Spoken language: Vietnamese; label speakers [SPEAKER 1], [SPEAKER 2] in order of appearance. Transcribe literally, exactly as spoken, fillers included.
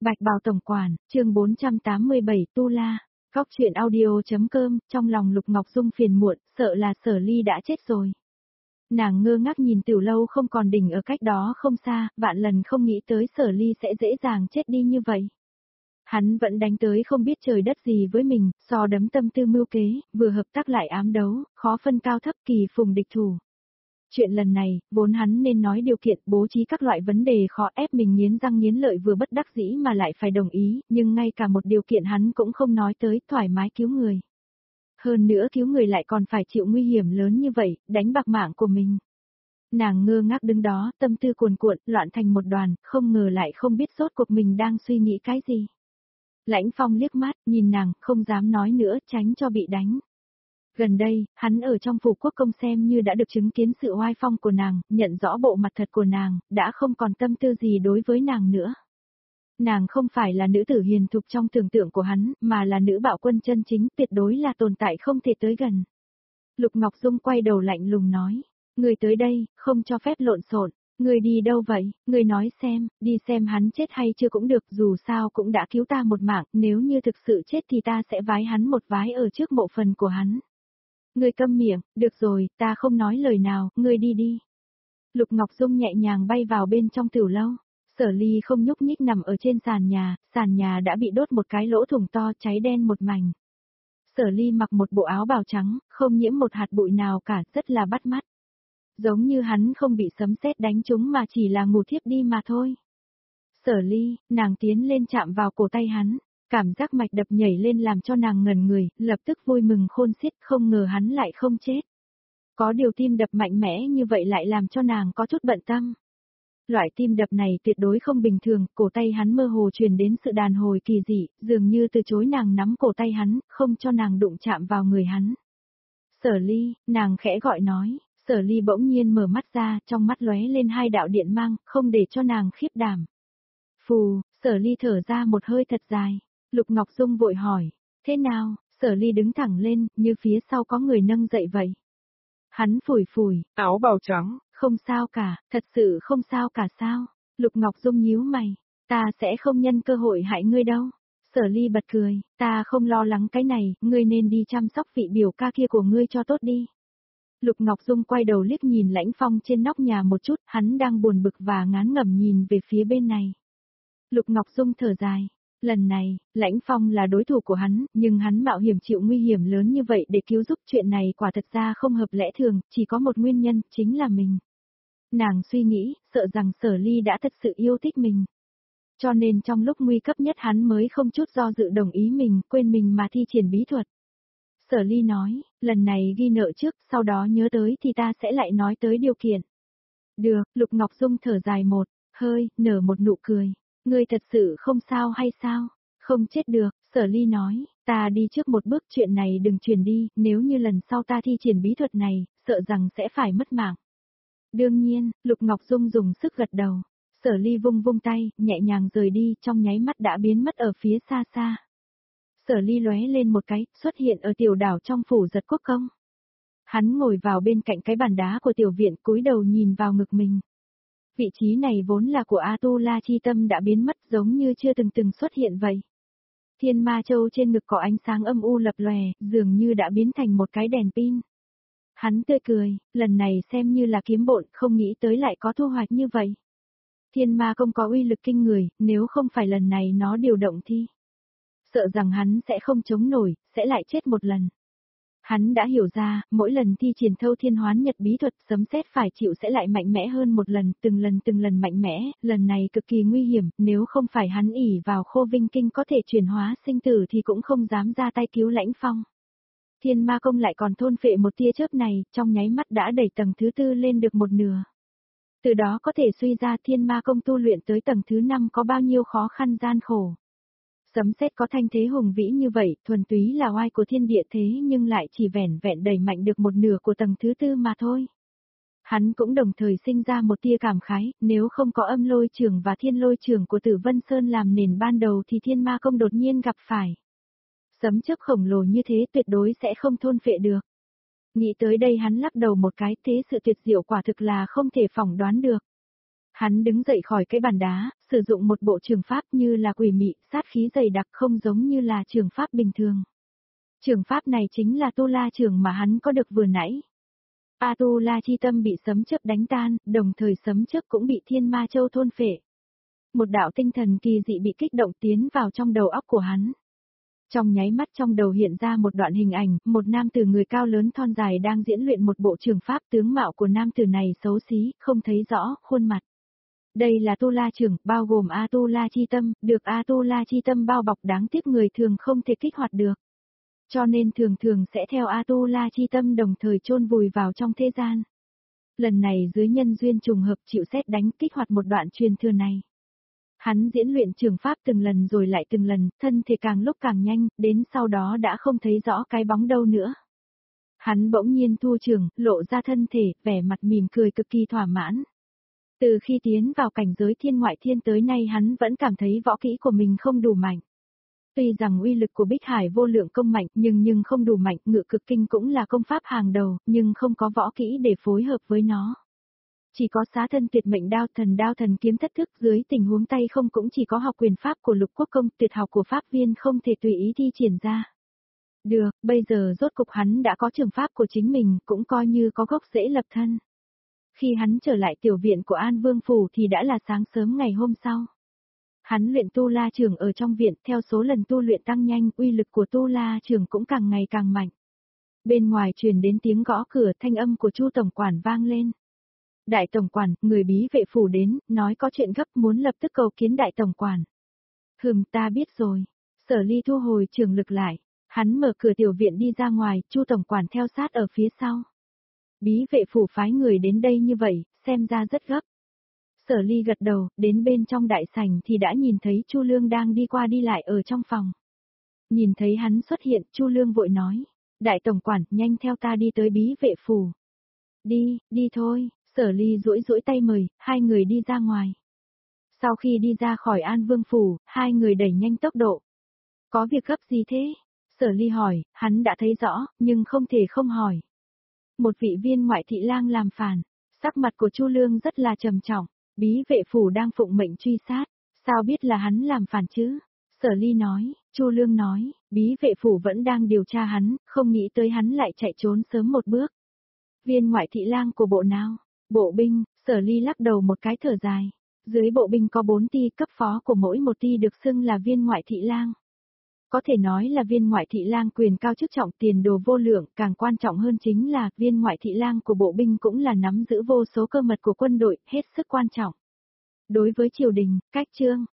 [SPEAKER 1] Bạch Bào Tổng Quản, chương bốn trăm tám mươi bảy Tu La, góc chuyện audio.com, trong lòng Lục Ngọc Dung phiền muộn, sợ là Sở Ly đã chết rồi. Nàng ngơ ngác nhìn Tiểu Lâu không còn đỉnh ở cách đó không xa, vạn lần không nghĩ tới Sở Ly sẽ dễ dàng chết đi như vậy. Hắn vẫn đánh tới không biết trời đất gì với mình, so đấm tâm tư mưu kế, vừa hợp tác lại ám đấu, khó phân cao thấp kỳ phùng địch thủ. Chuyện lần này, vốn hắn nên nói điều kiện bố trí các loại vấn đề khó ép mình nghiến răng nghiến lợi vừa bất đắc dĩ mà lại phải đồng ý, nhưng ngay cả một điều kiện hắn cũng không nói tới, thoải mái cứu người. Hơn nữa cứu người lại còn phải chịu nguy hiểm lớn như vậy, đánh bạc mạng của mình. Nàng ngơ ngác đứng đó, tâm tư cuồn cuộn, loạn thành một đoàn, không ngờ lại không biết rốt cuộc mình đang suy nghĩ cái gì. Lãnh Phong liếc mắt, nhìn nàng, không dám nói nữa, tránh cho bị đánh. Gần đây, hắn ở trong phủ quốc công xem như đã được chứng kiến sự oai phong của nàng, nhận rõ bộ mặt thật của nàng, đã không còn tâm tư gì đối với nàng nữa. Nàng không phải là nữ tử hiền thục trong tưởng tượng của hắn, mà là nữ bạo quân chân chính, tuyệt đối là tồn tại không thể tới gần. Lục Ngọc Dung quay đầu lạnh lùng nói, người tới đây, không cho phép lộn xộn. Người đi đâu vậy, người nói xem, đi xem hắn chết hay chưa cũng được, dù sao cũng đã cứu ta một mạng, nếu như thực sự chết thì ta sẽ vái hắn một vái ở trước mộ phần của hắn. Người câm miệng, được rồi, ta không nói lời nào, người đi đi. Lục Ngọc Dung nhẹ nhàng bay vào bên trong tiểu lâu. Sở Ly không nhúc nhích nằm ở trên sàn nhà, sàn nhà đã bị đốt một cái lỗ thủng to cháy đen một mảnh. Sở Ly mặc một bộ áo bào trắng, không nhiễm một hạt bụi nào cả, rất là bắt mắt. Giống như hắn không bị sấm sét đánh trúng mà chỉ là ngủ thiếp đi mà thôi. Sở Ly, nàng tiến lên chạm vào cổ tay hắn. Cảm giác mạch đập nhảy lên làm cho nàng ngẩn người, lập tức vui mừng khôn xiết, không ngờ hắn lại không chết. Có điều tim đập mạnh mẽ như vậy lại làm cho nàng có chút bận tâm. Loại tim đập này tuyệt đối không bình thường, cổ tay hắn mơ hồ truyền đến sự đàn hồi kỳ dị, dường như từ chối nàng nắm cổ tay hắn, không cho nàng đụng chạm vào người hắn. Sở Ly, nàng khẽ gọi nói, Sở Ly bỗng nhiên mở mắt ra, trong mắt lóe lên hai đạo điện mang, không để cho nàng khiếp đảm. Phù, Sở Ly thở ra một hơi thật dài. Lục Ngọc Dung vội hỏi, thế nào, Sở Ly đứng thẳng lên, như phía sau có người nâng dậy vậy. Hắn phủi phủi,
[SPEAKER 2] áo bào trắng,
[SPEAKER 1] không sao cả, thật sự không sao cả sao, Lục Ngọc Dung nhíu mày, ta sẽ không nhân cơ hội hại ngươi đâu. Sở Ly bật cười, ta không lo lắng cái này, ngươi nên đi chăm sóc vị biểu ca kia của ngươi cho tốt đi. Lục Ngọc Dung quay đầu liếc nhìn Lãnh Phong trên nóc nhà một chút, hắn đang buồn bực và ngán ngẩm nhìn về phía bên này. Lục Ngọc Dung thở dài. Lần này, Lãnh Phong là đối thủ của hắn, nhưng hắn mạo hiểm chịu nguy hiểm lớn như vậy để cứu giúp, chuyện này quả thật ra không hợp lẽ thường, chỉ có một nguyên nhân, chính là mình. Nàng suy nghĩ, sợ rằng Sở Ly đã thật sự yêu thích mình. Cho nên trong lúc nguy cấp nhất hắn mới không chút do dự đồng ý mình, quên mình mà thi triển bí thuật. Sở Ly nói, lần này ghi nợ trước, sau đó nhớ tới thì ta sẽ lại nói tới điều kiện. Được, Lục Ngọc Dung thở dài một hơi, nở một nụ cười. Ngươi thật sự không sao hay sao? Không chết được, Sở Ly nói, ta đi trước một bước, chuyện này đừng truyền đi, nếu như lần sau ta thi triển bí thuật này, sợ rằng sẽ phải mất mạng. Đương nhiên, Lục Ngọc Dung dùng sức gật đầu. Sở Ly vung vung tay, nhẹ nhàng rời đi, trong nháy mắt đã biến mất ở phía xa xa. Sở Ly lóe lên một cái, xuất hiện ở tiểu đảo trong phủ Giật Quốc Công. Hắn ngồi vào bên cạnh cái bàn đá của tiểu viện, cúi đầu nhìn vào ngực mình. Vị trí này vốn là của A Tu La Chi Tâm đã biến mất, giống như chưa từng từng xuất hiện vậy. Thiên Ma Châu trên ngực có ánh sáng âm u lập lòe, dường như đã biến thành một cái đèn pin. Hắn tươi cười, lần này xem như là kiếm bộn, không nghĩ tới lại có thu hoạch như vậy. Thiên Ma Công có uy lực kinh người, nếu không phải lần này nó điều động thì sợ rằng hắn sẽ không chống nổi, sẽ lại chết một lần. Hắn đã hiểu ra, mỗi lần thi triển thâu thiên hoán nhật bí thuật, sấm sét phải chịu sẽ lại mạnh mẽ hơn một lần, từng lần từng lần mạnh mẽ, lần này cực kỳ nguy hiểm, nếu không phải hắn ỷ vào Khô Vinh Kinh có thể chuyển hóa sinh tử thì cũng không dám ra tay cứu Lãnh Phong. Thiên Ma Công lại còn thôn phệ một tia chớp này, trong nháy mắt đã đẩy tầng thứ tư lên được một nửa. Từ đó có thể suy ra Thiên Ma Công tu luyện tới tầng thứ năm có bao nhiêu khó khăn gian khổ. Sấm sét có thanh thế hùng vĩ như vậy, thuần túy là oai của thiên địa thế nhưng lại chỉ vẻn vẹn đẩy mạnh được một nửa của tầng thứ tư mà thôi. Hắn cũng đồng thời sinh ra một tia cảm khái, nếu không có âm lôi trường và thiên lôi trường của Tử Vân Sơn làm nền ban đầu thì Thiên Ma Công đột nhiên gặp phải. Sấm chớp khổng lồ như thế tuyệt đối sẽ không thôn phệ được. Nghĩ tới đây hắn lắc đầu một cái, thế sự tuyệt diệu quả thực là không thể phỏng đoán được. Hắn đứng dậy khỏi cái bàn đá, sử dụng một bộ trường pháp như là quỷ mị, sát khí dày đặc không giống như là trường pháp bình thường. Trường pháp này chính là Tu La trường mà hắn có được vừa nãy. A Tu La chi tâm bị sấm chớp đánh tan, đồng thời sấm chớp cũng bị Thiên Ma Châu thôn phệ. Một đạo tinh thần kỳ dị bị kích động tiến vào trong đầu óc của hắn. Trong nháy mắt trong đầu hiện ra một đoạn hình ảnh, một nam tử người cao lớn thon dài đang diễn luyện một bộ trường pháp, tướng mạo của nam tử này xấu xí, không thấy rõ khuôn mặt. Đây là Tu La trường, bao gồm A Tu La chi tâm, được A Tu La chi tâm bao bọc, đáng tiếc người thường không thể kích hoạt được. Cho nên thường thường sẽ theo A Tu La chi tâm đồng thời chôn vùi vào trong thế gian. Lần này dưới nhân duyên trùng hợp chịu sét đánh, kích hoạt một đoạn truyền thừa này. Hắn diễn luyện trường pháp từng lần rồi lại từng lần, thân thể càng lúc càng nhanh, đến sau đó đã không thấy rõ cái bóng đâu nữa. Hắn bỗng nhiên thu trường, lộ ra thân thể, vẻ mặt mỉm cười cực kỳ thỏa mãn. Từ khi tiến vào cảnh giới thiên ngoại thiên tới nay hắn vẫn cảm thấy võ kỹ của mình không đủ mạnh. Tuy rằng uy lực của Bích Hải vô lượng công mạnh nhưng nhưng không đủ mạnh, Ngự Cực Kinh cũng là công pháp hàng đầu, nhưng không có võ kỹ để phối hợp với nó. Chỉ có xá thân tuyệt mệnh đao thần đao thần kiếm thất thức, dưới tình huống tay không cũng chỉ có học quyền pháp của Lục Quốc công, tuyệt học của pháp viên không thể tùy ý thi triển ra. Được, bây giờ rốt cục hắn đã có trường pháp của chính mình, cũng coi như có gốc rễ lập thân. Khi hắn trở lại tiểu viện của An Vương Phủ thì đã là sáng sớm ngày hôm sau. Hắn luyện Tu La trường ở trong viện, theo số lần tu luyện tăng nhanh, uy lực của Tu La trường cũng càng ngày càng mạnh. Bên ngoài truyền đến tiếng gõ cửa, thanh âm của Chu tổng quản vang lên. Đại tổng quản, người bí vệ phủ đến, nói có chuyện gấp muốn lập tức cầu kiến đại tổng quản. Hừm, ta biết rồi. Sở Ly thu hồi trường lực lại. Hắn mở cửa tiểu viện đi ra ngoài, Chu tổng quản theo sát ở phía sau. Bí vệ phủ phái người đến đây như vậy, xem ra rất gấp. Sở Ly gật đầu, đến bên trong đại sảnh thì đã nhìn thấy Chu Lương đang đi qua đi lại ở trong phòng. Nhìn thấy hắn xuất hiện, Chu Lương vội nói, đại tổng quản, nhanh theo ta đi tới bí vệ phủ. Đi, đi thôi. Sở Ly duỗi duỗi tay mời, hai người đi ra ngoài. Sau khi đi ra khỏi An Vương Phủ, hai người đẩy nhanh tốc độ. Có việc gấp gì thế? Sở Ly hỏi, hắn đã thấy rõ, nhưng không thể không hỏi. Một vị viên ngoại thị lang làm phản, sắc mặt của Chu Lương rất là trầm trọng, bí vệ phủ đang phụng mệnh truy sát, sao biết là hắn làm phản chứ? Sở Ly nói, Chu Lương nói, bí vệ phủ vẫn đang điều tra hắn, không nghĩ tới hắn lại chạy trốn sớm một bước. Viên ngoại thị lang của bộ nào? Bộ binh. Sở Ly lắc đầu một cái thở dài. Dưới bộ binh có bốn ty, cấp phó của mỗi một ty được xưng là viên ngoại thị lang. Có thể nói là viên ngoại thị lang quyền cao chức trọng, tiền đồ vô lượng, càng quan trọng hơn chính là viên ngoại thị lang của bộ binh cũng là nắm giữ vô số cơ mật của quân đội, hết sức quan trọng. Đối với triều đình, cách trương,